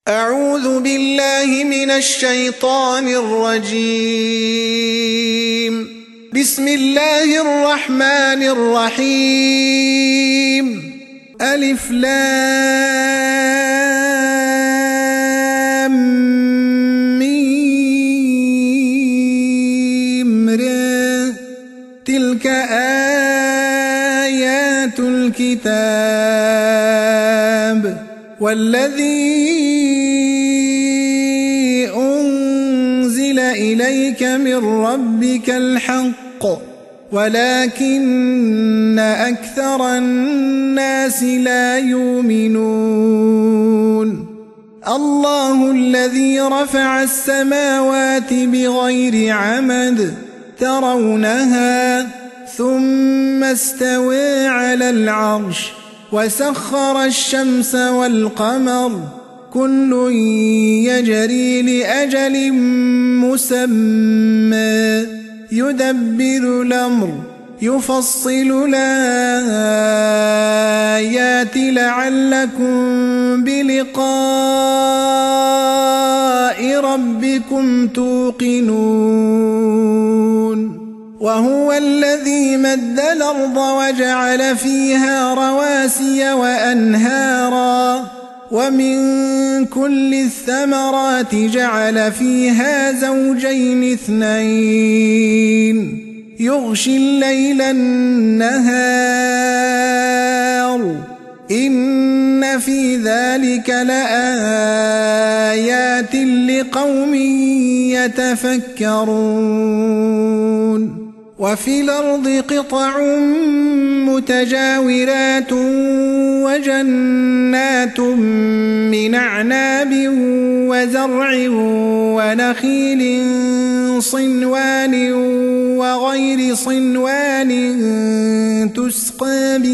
أعوذ بالله من الشيطان الرجيم. بسم الله الرحمن الرحيم. ألف لام ميم را. تلك آيات الكتاب والذي أنزل إليك من ربك الحق ولكن أكثر الناس لا يؤمنون. الله الذي رفع السماوات بغير عمد ترونها ثم استوى على العرش وسخر الشمس والقمر كل يجري لأجل مسمى يدبر الأمر يفصل الآيات لعلكم بلقاء ربكم توقنون. وهو الذي مد الأرض وجعل فيها رواسي وأنهارا ومن كل الثمرات جعل فيها زوجين اثنين يغشي الليل النهار إن في ذلك لآيات لقوم يتفكرون. وفي الأرض قطع متجاورات وجنات من أعناب وزرع ونخيل صنوان وغير صنوان تسقى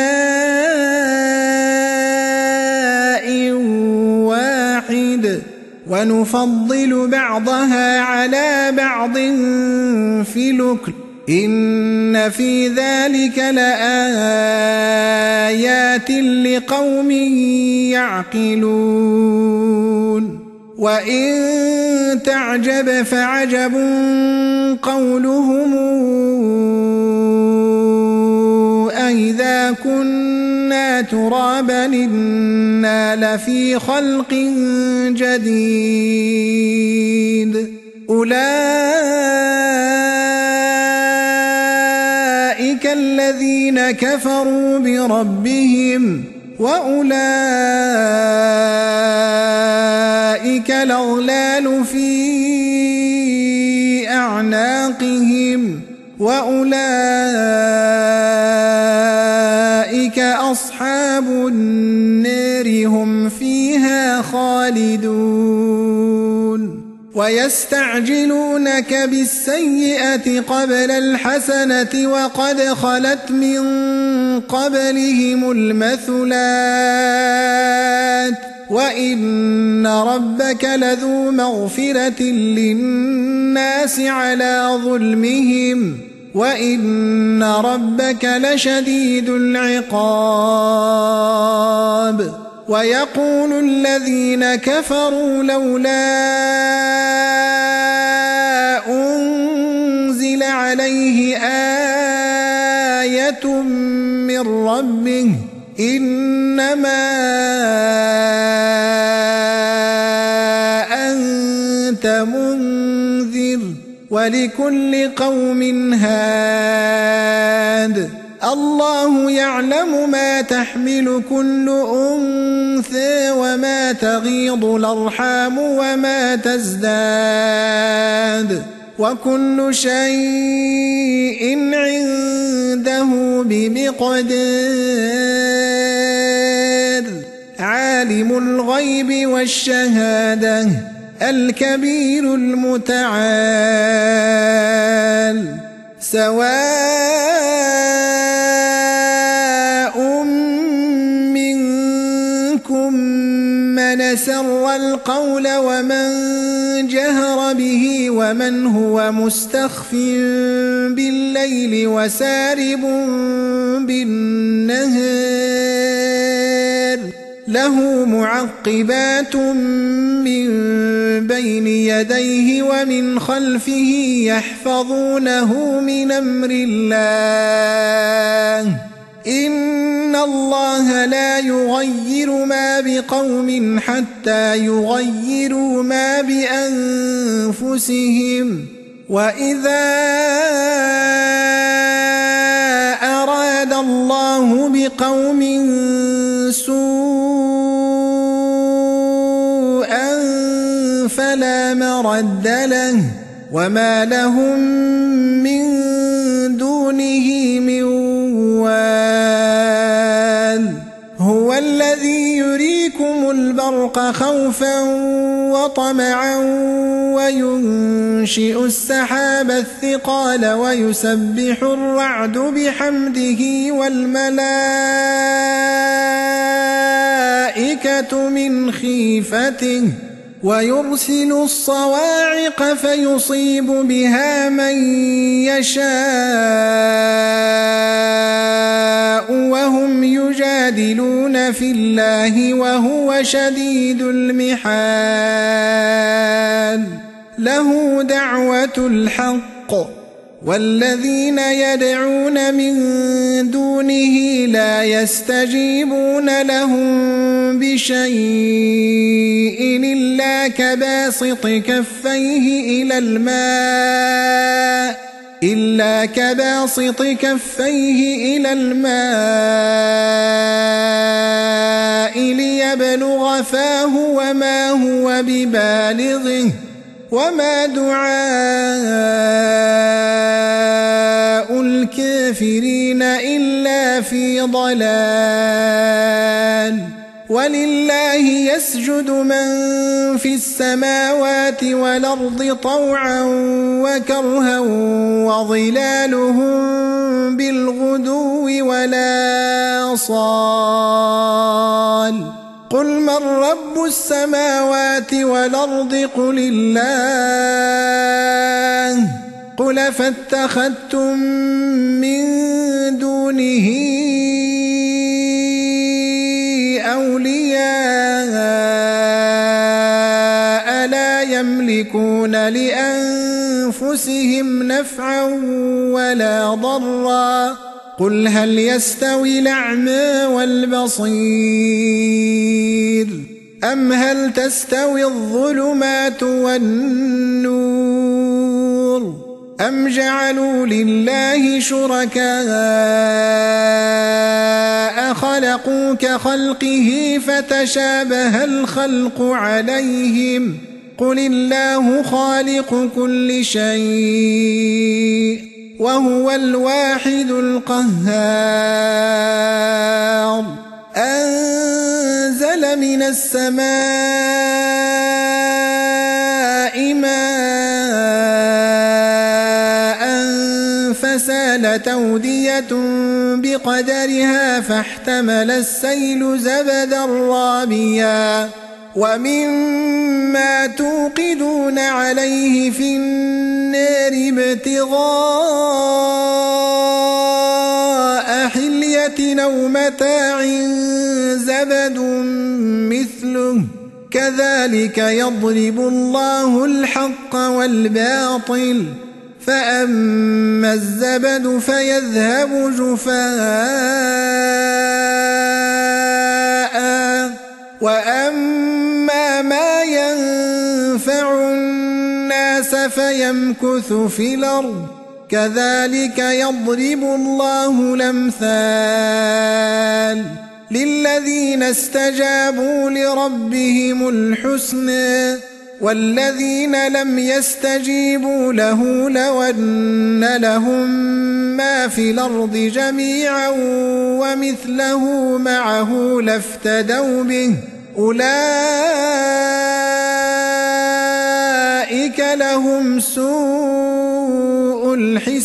بماء واحد ونفضل بعضها على بعض في الأكل إن في ذلك لآيات لقوم يعقلون. وإن تعجب فعجب قولهم أإذا كنا ترابا إنا لفي خلق جديد أولئك الذين كفروا بربهم وأولئك الأغلال في أعناقهم وأولئك أصحاب النار هم فيها خالدون. ويستعجلونك بالسيئة قبل الحسنة وقد خلت من قبلهم المثلات وإن ربك لذو مغفرة للناس على ظلمهم وإن ربك لشديد العقاب. ويقول الذين كفروا لولا أنزل عليه آية من ربه إنما أنت منذر ولكل قوم هاد. الله يعلم ما تحمل كل أنثى وما تغيض الأرحام وما تزداد وكل شيء عنده بمقدار. عالم الغيب والشهادة الكبير المتعال. سواء منكم من سر القول ومن جهر به ومن هو مستخف بالليل وسارب بالنهار له معقبات من بين يديه ومن خلفه يحفظونه من أمر الله إن الله لا يغير ما بقوم حتى يغيروا ما بأنفسهم وإذا أراد الله بقوم سوءا فلا مرد له وما لهم من دونه من وال هو الذي يريكم البرق خوفا وطمعا وينشئ السحاب الثقال ويسبح الرعد بحمده والملائكة من خيفته ويرسل الصواعق فيصيب بها من يشاء وهم يجادلون في الله وهو شديد المحال له دعوة الحق والذين يدعون من دونه لا يستجيبون لهم بشيء إلا كباسط كفيه إلى الماء ليبلغ فاه وما هو ببالغه وما دعاء الكافرين إلا في ضلال ولله يسجد من في السماوات والأرض طوعا وكرها وظلالهم بالغدو ولا صال قل من رب السماوات والأرض قل الله قل فاتخذتم من دونه أولياء لا يملكون لأنفسهم نفعا ولا ضرا قل هل يستوي الأعمى والبصير أم هل تستوي الظلمات والنور أم جعلوا لله شركاء خلقوا كخلقه فتشابه الخلق عليهم قل الله خالق كل شيء وهو الواحد القهار أنزل من السماء ماء فسالت أودية بقدرها فاحتمل السيل زبدا رابيا ومما توقدون عليه في النار ابتغاء حلية أو متاع زبد مثله كذلك يضرب الله الحق والباطل فأما الزبد فيذهب جفاء وأما ما ينفع الناس فيمكث في الأرض كذلك يضرب الله الأمثال للذين استجابوا لربهم الحسنى والذين لم يستجيبوا له لو أن لهم ما في الأرض جميعا ومثله معه لافتدوا به أولئك لهم سوء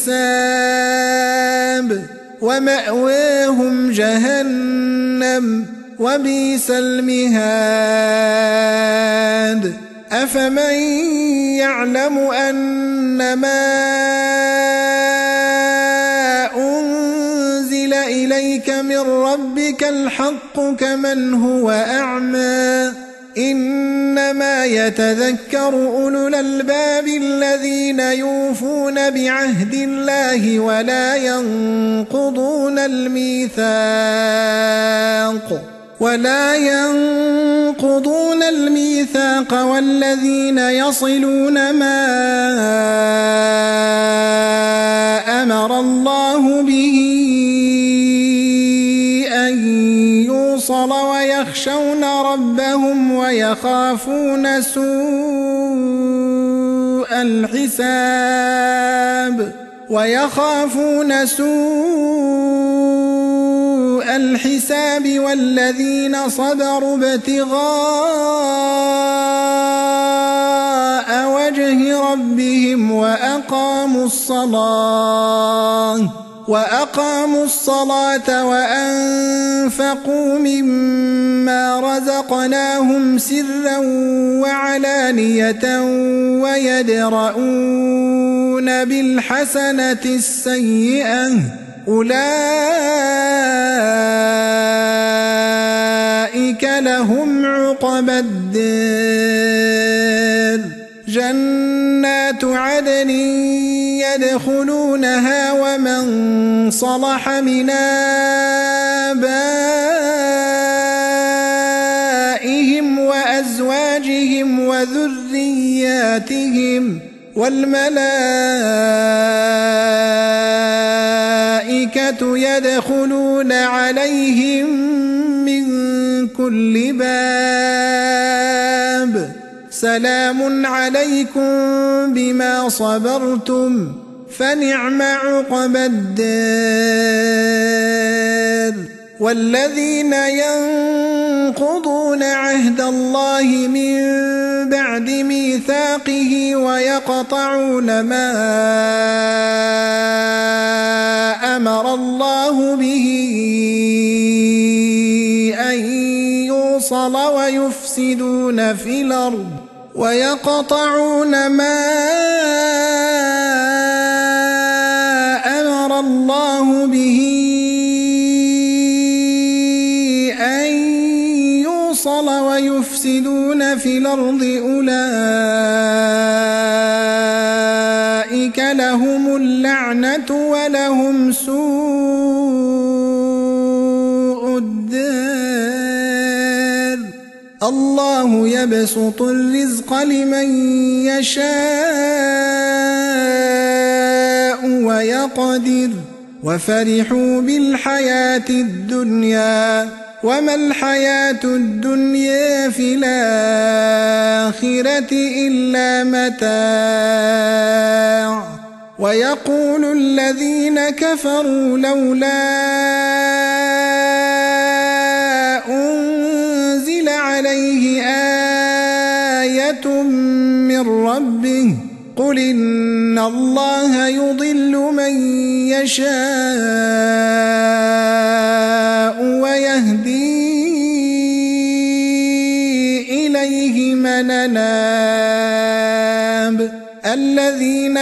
الحساب ومأواهم جهنم وبئس المهاد أفمن يعلم أنما أنزل إليك من ربك الحق كمن هو أعمى إنما يتذكر أولو الألباب الذين يوفون بعهد الله ولا ينقضون الميثاق والذين يصلون ما أمر الله به أن يوصل ويخشون ربهم ويخافون سوء الحساب والذين صبروا ابتغاء وجه ربهم وأقاموا الصلاة وأنفقوا مما رزقناهم سرا وعلانية ويدرؤون بالحسنة السيئة أولئك لهم عقبى الدار جنات عدن يدخلونها ومن صلح من آبائهم وأزواجهم وذرياتهم والملائكة يدخلون عليهم من كل باب سلام عليكم بما صبرتم فنعم عقبى الدار والذين ينقضون عهد الله من بعد ميثاقه ويقطعون ما أمر الله به أن يوصل ويفسدون في الأرض ويقطعون ما أمر الله به أن يوصل ويفسدون في الأرض أولئك لهم اللعنة ولهم سوء الدار الله يبسط الرزق لمن يشاء ويقدر وفرحوا بالحياة الدنيا وما الحياة الدنيا في الآخرة إلا متاع ويقول الذين كفروا لولا أنزل عليه آية من ربه قل إن الله يضل من يشاء ويهدي إليه من أناب الذين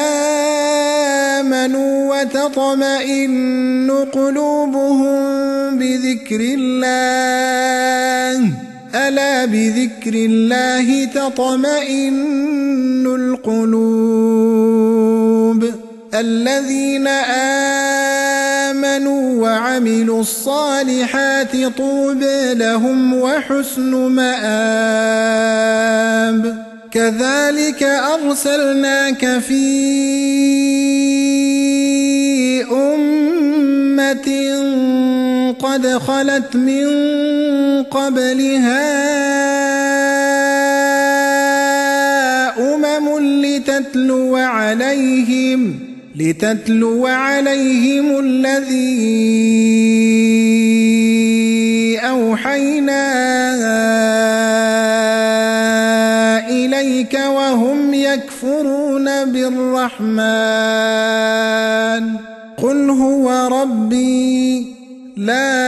آمنوا وتطمئن قلوبهم بذكر الله ألا بذكر الله تطمئن القلوب الذين آمنوا وعملوا الصالحات طوبى لهم وحسن مآب كذلك أرسلناك في أمة قد خلت من قبلها لتتلو عليهم الذي أوحينا إليك وهم يكفرون بالرحمن قل هو ربي لا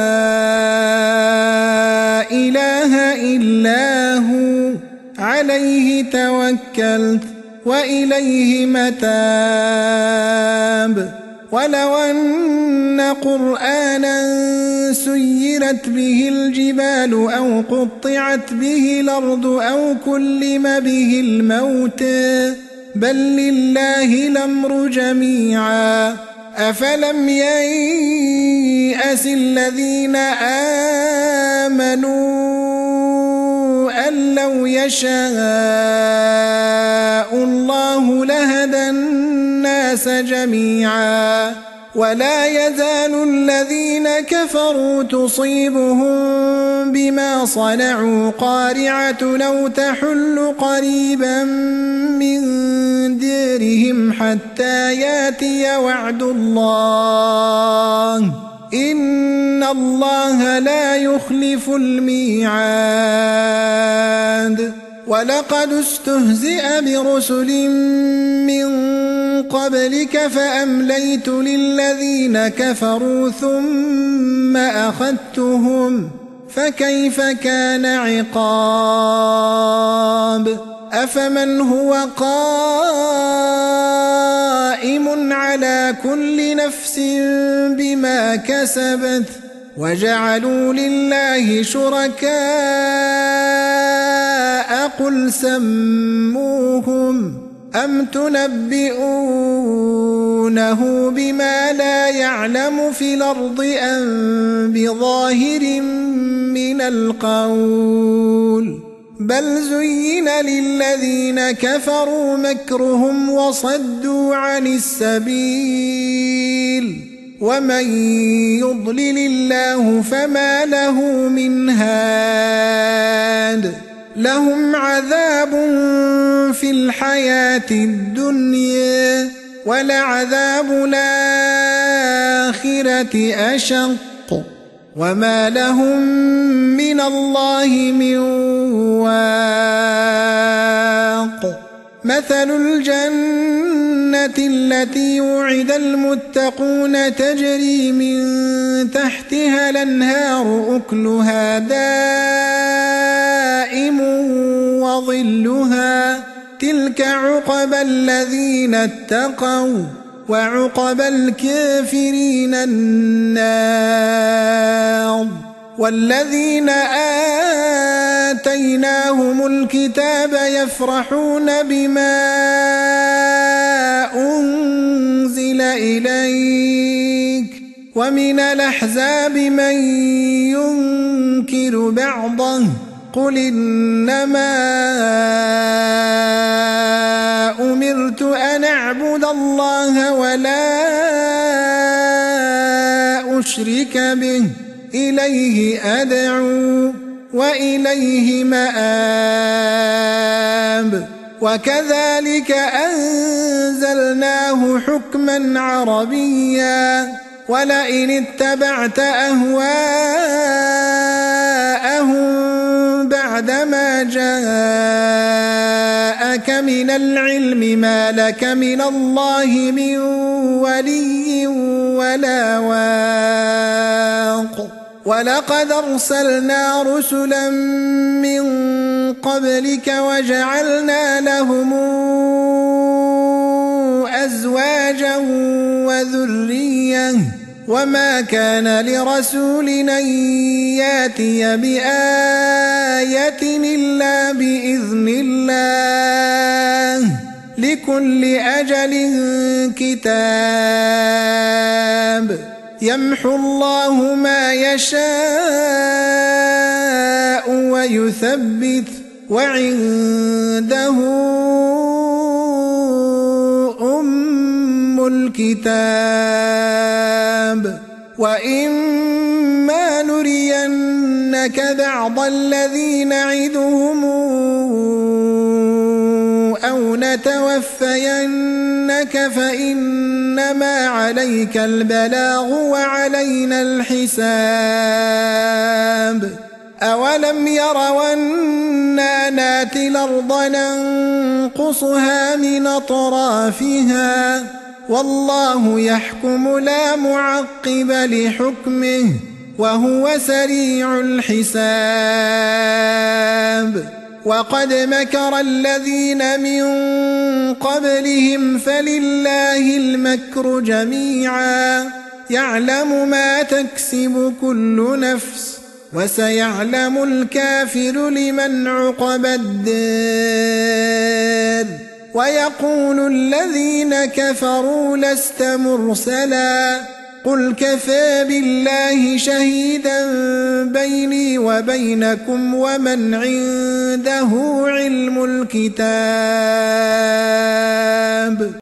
إله إلا هو عليه توكلت وإليه متاب ولو أن قرآنا سيرت به الجبال أو قطعت به الأرض أو كلم به الموت بل لله الأمر جميعا أفلم ييأس الذين آمنوا أن لو يشاء الله لهدى الناس جميعا ولا يزال الذين كفروا تصيبهم بما صنعوا قارعة لو تحل قريبا من ديرهم حتى ياتي وعد الله إن الله لا يخلف الميعاد ولقد استهزئ برسل من قبلك فأمليت للذين كفروا ثم أخذتهم فكيف كان عقاب أفمن هو قائم على كل نفس بما كسبت وجعلوا لله شركاء قل سموهم أم تنبئونه بما لا يعلم في الأرض أم بظاهر من القول بل زين للذين كفروا مكرهم وصدوا عن السبيل ومن يضلل الله فما له من هاد لهم عذاب في الحياة الدنيا ولعذاب الآخرة أشق وما لهم من الله من واق مثل الجنة التي وعد المتقون تجري من تحتها الأنهار أكلها دائم وظلها تلك عقبى الذين اتقوا وعقبى الكافرين النار والذين آتيناهم الكتاب يفرحون بما أنزل إليك ومن الأحزاب من ينكر بعضه قل إنما أمرت أن أعبد الله ولا أشرك به إليه أدعو وإليه مآب وكذلك أنزلناه حكما عربيا ولئن اتبعت أهواءهم بعدما جاءك من العلم ما لك من الله من ولي ولا واق ولقد أرسلنا رسلا من قبلك وجعلنا لهم أزواجا وذرية وما كان لرسول أن ياتي بآية إلا بإذن الله لكل أجل كتاب يمحو الله ما يشاء ويثبت وعنده أم الكتاب وإما نرينك بعض الذي نعدهم أو نتوفينك فإنما عليك البلاغ وعلينا الحساب أولم يروا أنا ناتي الأرض ننقصها من أطرافها والله يحكم لا معقب لحكمه وهو سريع الحساب وقد مكر الذين من قبلهم فلله المكر جميعا يعلم ما تكسب كل نفس وسيعلم الكافر لمن عقبى الدار ويقول الذين كفروا لست مرسلا قل كفى بالله شهيدا بيني وبينكم ومن عنده علم الكتاب